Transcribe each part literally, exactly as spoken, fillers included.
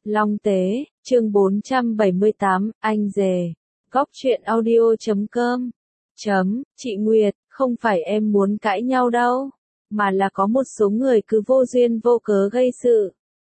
Long Tế, chương bốn trăm bảy mươi tám, anh rể. Góc truyện audio chấm com. Chấm, chị Nguyệt, không phải em muốn cãi nhau đâu, mà là có một số người cứ vô duyên vô cớ gây sự.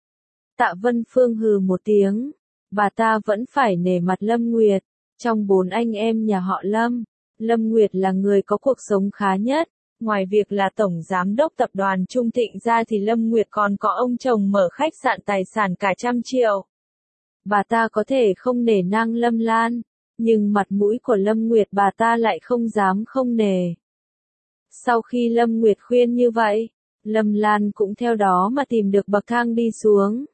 Tạ Vân Phương hừ một tiếng, bà ta vẫn phải nể mặt Lâm Nguyệt. Trong bốn anh em nhà họ Lâm, Lâm Nguyệt là người có cuộc sống khá nhất. Ngoài việc là tổng giám đốc tập đoàn Trung Thịnh ra thì Lâm Nguyệt còn có ông chồng mở khách sạn tài sản cả trăm triệu. Bà ta có thể không nể nang Lâm Lan, nhưng mặt mũi của Lâm Nguyệt bà ta lại không dám không nể. Sau khi Lâm Nguyệt khuyên như vậy, Lâm Lan cũng theo đó mà tìm được bậc thang đi xuống.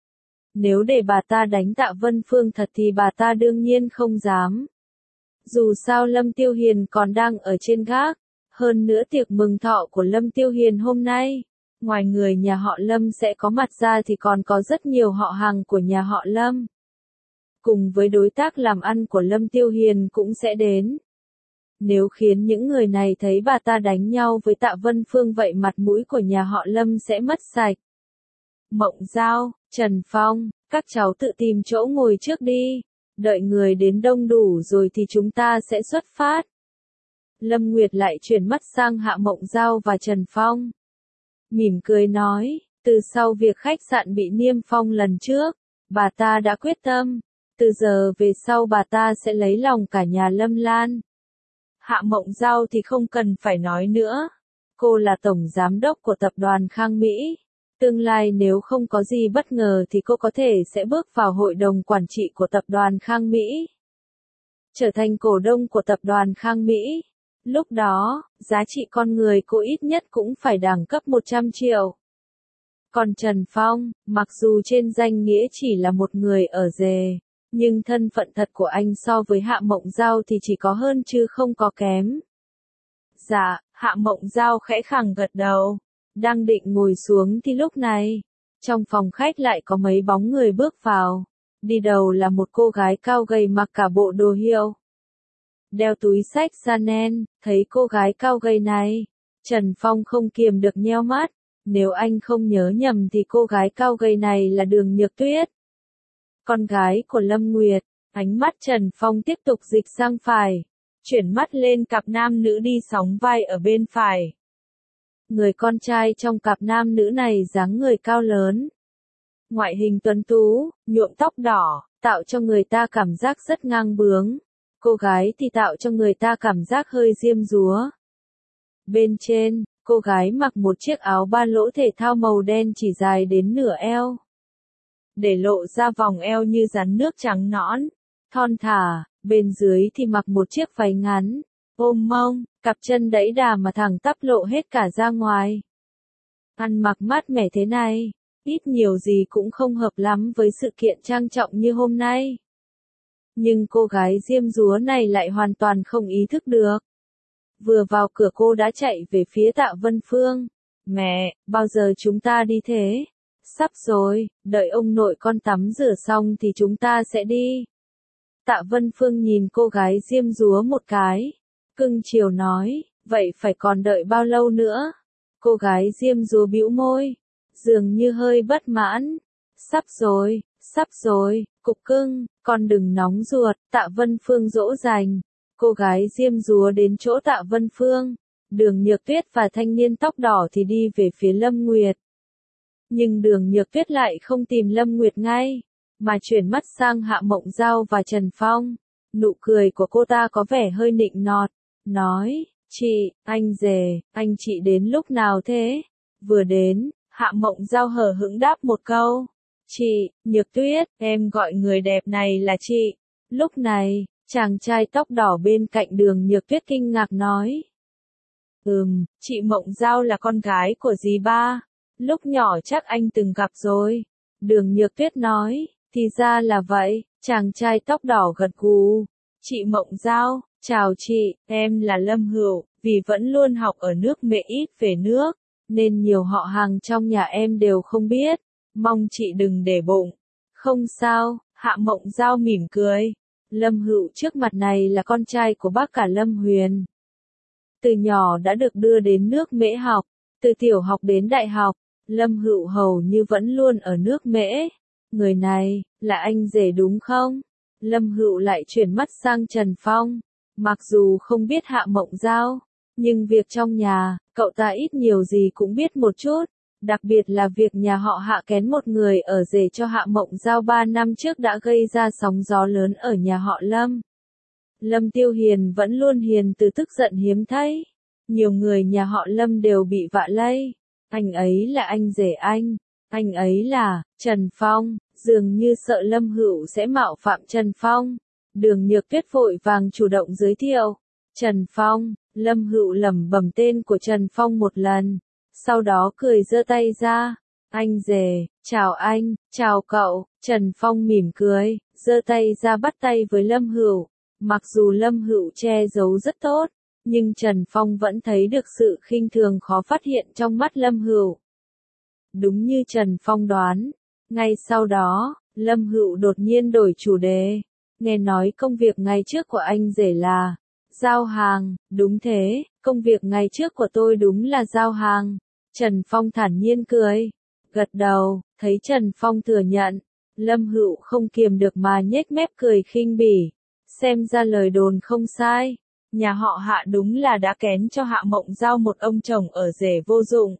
Nếu để bà ta đánh Tạ Vân Phương thật thì bà ta đương nhiên không dám. Dù sao Lâm Tiêu Hiền còn đang ở trên gác. Hơn nữa tiệc mừng thọ của Lâm Tiêu Hiền hôm nay, ngoài người nhà họ Lâm sẽ có mặt ra thì còn có rất nhiều họ hàng của nhà họ Lâm. Cùng với đối tác làm ăn của Lâm Tiêu Hiền cũng sẽ đến. Nếu khiến những người này thấy bà ta đánh nhau với Tạ Vân Phương vậy mặt mũi của nhà họ Lâm sẽ mất sạch. Mộng Giao, Trần Phong, các cháu tự tìm chỗ ngồi trước đi, đợi người đến đông đủ rồi thì chúng ta sẽ xuất phát. Lâm Nguyệt lại chuyển mắt sang Hạ Mộng Giao và Trần Phong. Mỉm cười nói, từ sau việc khách sạn bị niêm phong lần trước, bà ta đã quyết tâm, từ giờ về sau bà ta sẽ lấy lòng cả nhà Lâm Lan. Hạ Mộng Giao thì không cần phải nói nữa. Cô là tổng giám đốc của tập đoàn Khang Mỹ. Tương lai nếu không có gì bất ngờ thì cô có thể sẽ bước vào hội đồng quản trị của tập đoàn Khang Mỹ. Trở thành cổ đông của tập đoàn Khang Mỹ. Lúc đó, giá trị con người cô ít nhất cũng phải đẳng cấp một trăm triệu. Còn Trần Phong, mặc dù trên danh nghĩa chỉ là một người ở rể, nhưng thân phận thật của anh so với Hạ Mộng Giao thì chỉ có hơn chứ không có kém. Dạ, Hạ Mộng Giao khẽ khàng gật đầu, đang định ngồi xuống thì lúc này, trong phòng khách lại có mấy bóng người bước vào. Đi đầu là một cô gái cao gầy mặc cả bộ đồ hiệu. Đeo túi xách Chanel, thấy cô gái cao gầy này, Trần Phong không kiềm được nheo mắt, nếu anh không nhớ nhầm thì cô gái cao gầy này là Đường Nhược Tuyết. Con gái của Lâm Nguyệt, ánh mắt Trần Phong tiếp tục dịch sang phải, chuyển mắt lên cặp nam nữ đi sóng vai ở bên phải. Người con trai trong cặp nam nữ này dáng người cao lớn. Ngoại hình tuấn tú, nhuộm tóc đỏ, tạo cho người ta cảm giác rất ngang bướng. Cô gái thì tạo cho người ta cảm giác hơi diêm dúa. Bên trên, cô gái mặc một chiếc áo ba lỗ thể thao màu đen chỉ dài đến nửa eo. Để lộ ra vòng eo như rắn nước trắng nõn, thon thả, bên dưới thì mặc một chiếc váy ngắn, ôm mông, cặp chân đẫy đà mà thẳng tắp lộ hết cả ra ngoài. Ăn mặc mát mẻ thế này, ít nhiều gì cũng không hợp lắm với sự kiện trang trọng như hôm nay. Nhưng cô gái diêm dúa này lại hoàn toàn không ý thức được. Vừa vào cửa cô đã chạy về phía Tạ Vân Phương. Mẹ, bao giờ chúng ta đi thế? Sắp rồi, đợi ông nội con tắm rửa xong thì chúng ta sẽ đi. Tạ Vân Phương nhìn cô gái diêm dúa một cái. Cưng chiều nói, vậy phải còn đợi bao lâu nữa? Cô gái diêm dúa bĩu môi, dường như hơi bất mãn. Sắp rồi, sắp rồi, cục cưng, con đừng nóng ruột, Tạ Vân Phương dỗ dành. Cô gái diêm dúa đến chỗ Tạ Vân Phương, Đường Nhược Tuyết và thanh niên tóc đỏ thì đi về phía Lâm Nguyệt. Nhưng Đường Nhược Tuyết lại không tìm Lâm Nguyệt ngay, mà chuyển mắt sang Hạ Mộng Giao và Trần Phong. Nụ cười của cô ta có vẻ hơi nịnh nọt, nói, chị, anh rể, anh chị đến lúc nào thế? Vừa đến, Hạ Mộng Giao hờ hững đáp một câu. Chị, Nhược Tuyết, em gọi người đẹp này là chị. Lúc này, chàng trai tóc đỏ bên cạnh Đường Nhược Tuyết kinh ngạc nói. Ừm, chị Mộng Giao là con gái của dì ba. Lúc nhỏ chắc anh từng gặp rồi. Đường Nhược Tuyết nói, thì ra là vậy, chàng trai tóc đỏ gật gù. Chị Mộng Giao, chào chị, em là Lâm Hữu, vì vẫn luôn học ở nước Mễ ít về nước, nên nhiều họ hàng trong nhà em đều không biết. Mong chị đừng để bụng. Không sao, Hạ Mộng Giao mỉm cười. Lâm Hữu trước mặt này là con trai của bác cả Lâm Huyền. Từ nhỏ đã được đưa đến nước Mễ học, từ tiểu học đến đại học, Lâm Hữu hầu như vẫn luôn ở nước Mễ. Người này, là anh rể đúng không? Lâm Hữu lại chuyển mắt sang Trần Phong. Mặc dù không biết Hạ Mộng Giao, nhưng việc trong nhà, cậu ta ít nhiều gì cũng biết một chút. Đặc biệt là việc nhà họ Hạ kén một người ở rể cho Hạ Mộng Giao ba năm trước đã gây ra sóng gió lớn ở nhà họ Lâm. Lâm Tiêu Hiền vẫn luôn hiền từ tức giận hiếm thấy. Nhiều người nhà họ Lâm đều bị vạ lây. Anh ấy là anh rể anh. Anh ấy là Trần Phong. Dường như sợ Lâm Hữu sẽ mạo phạm Trần Phong. Đường Nhược Tuyết vội vàng chủ động giới thiệu. Trần Phong. Lâm Hữu lẩm bẩm tên của Trần Phong một lần. Sau đó cười giơ tay ra. Anh rể, chào anh, chào cậu. Trần Phong mỉm cười, giơ tay ra bắt tay với Lâm Hữu. Mặc dù Lâm Hữu che giấu rất tốt, nhưng Trần Phong vẫn thấy được sự khinh thường khó phát hiện trong mắt Lâm Hữu. Đúng như Trần Phong đoán, ngay sau đó, Lâm Hữu đột nhiên đổi chủ đề. Nghe nói công việc ngày trước của anh rể là giao hàng. Đúng thế, công việc ngày trước của tôi đúng là giao hàng. Trần Phong thản nhiên cười, gật đầu, thấy Trần Phong thừa nhận. Lâm Hữu không kiềm được mà nhếch mép cười khinh bỉ. Xem ra lời đồn không sai. Nhà họ Hạ đúng là đã kén cho Hạ Mộng Giao một ông chồng ở rể vô dụng.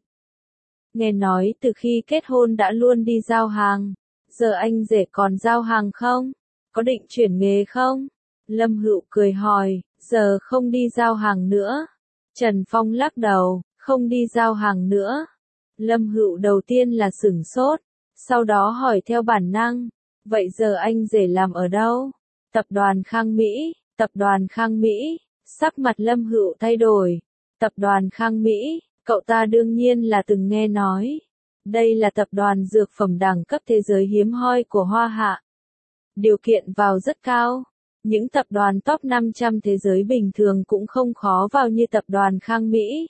Nghe nói từ khi kết hôn đã luôn đi giao hàng. Giờ anh rể còn giao hàng không? Có định chuyển nghề không? Lâm Hữu cười hỏi, giờ không đi giao hàng nữa. Trần Phong lắc đầu, không đi giao hàng nữa. Lâm Hữu đầu tiên là sửng sốt, sau đó hỏi theo bản năng, vậy giờ anh rể làm ở đâu? Tập đoàn Khang Mỹ, tập đoàn Khang Mỹ. Sắc mặt Lâm Hữu thay đổi. Tập đoàn Khang Mỹ, cậu ta đương nhiên là từng nghe nói. Đây là tập đoàn dược phẩm đẳng cấp thế giới hiếm hoi của Hoa Hạ. Điều kiện vào rất cao. Những tập đoàn top năm trăm thế giới bình thường cũng không khó vào như tập đoàn Khang Mỹ.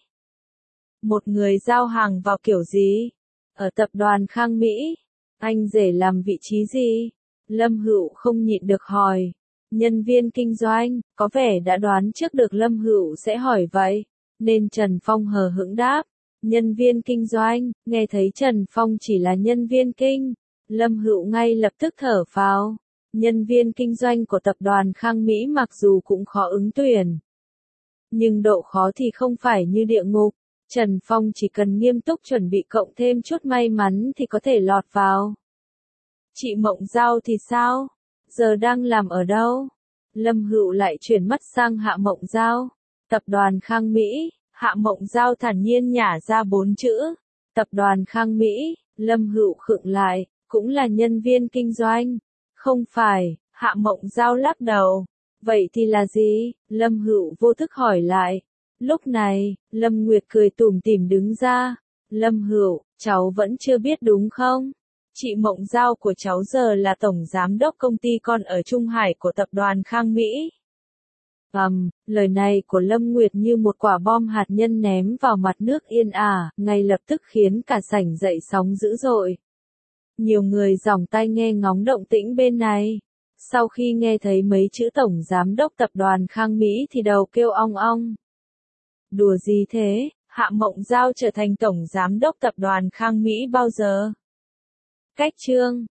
Một người giao hàng vào kiểu gì? Ở tập đoàn Khang Mỹ, anh rể làm vị trí gì? Lâm Hữu không nhịn được hỏi. Nhân viên kinh doanh, có vẻ đã đoán trước được Lâm Hữu sẽ hỏi vậy, nên Trần Phong hờ hững đáp. Nhân viên kinh doanh. Nghe thấy Trần Phong chỉ là nhân viên kinh, Lâm Hữu ngay lập tức thở phào. Nhân viên kinh doanh của tập đoàn Khang Mỹ mặc dù cũng khó ứng tuyển, nhưng độ khó thì không phải như địa ngục. Trần Phong chỉ cần nghiêm túc chuẩn bị cộng thêm chút may mắn thì có thể lọt vào. Chị Mộng Giao thì sao? Giờ đang làm ở đâu? Lâm Hữu lại chuyển mắt sang Hạ Mộng Giao. Tập đoàn Khang Mỹ. Hạ Mộng Giao thản nhiên nhả ra bốn chữ. Tập đoàn Khang Mỹ. Lâm Hữu khựng lại, cũng là nhân viên kinh doanh. Không phải. Hạ Mộng Giao lắc đầu. Vậy thì là gì? Lâm Hữu vô thức hỏi lại. Lúc này, Lâm Nguyệt cười tủm tỉm đứng ra. Lâm Hữu, cháu vẫn chưa biết đúng không? Chị Mộng Giao của cháu giờ là tổng giám đốc công ty con ở Trung Hải của tập đoàn Khang Mỹ. Ầm, um, lời này của Lâm Nguyệt như một quả bom hạt nhân ném vào mặt nước yên ả, ngay lập tức khiến cả sảnh dậy sóng dữ dội. Nhiều người giỏng tai nghe ngóng động tĩnh bên này. Sau khi nghe thấy mấy chữ tổng giám đốc tập đoàn Khang Mỹ thì đầu kêu ong ong. Đùa gì thế, Hạ Mộng Giao trở thành tổng giám đốc tập đoàn Khang Mỹ bao giờ? Cách chương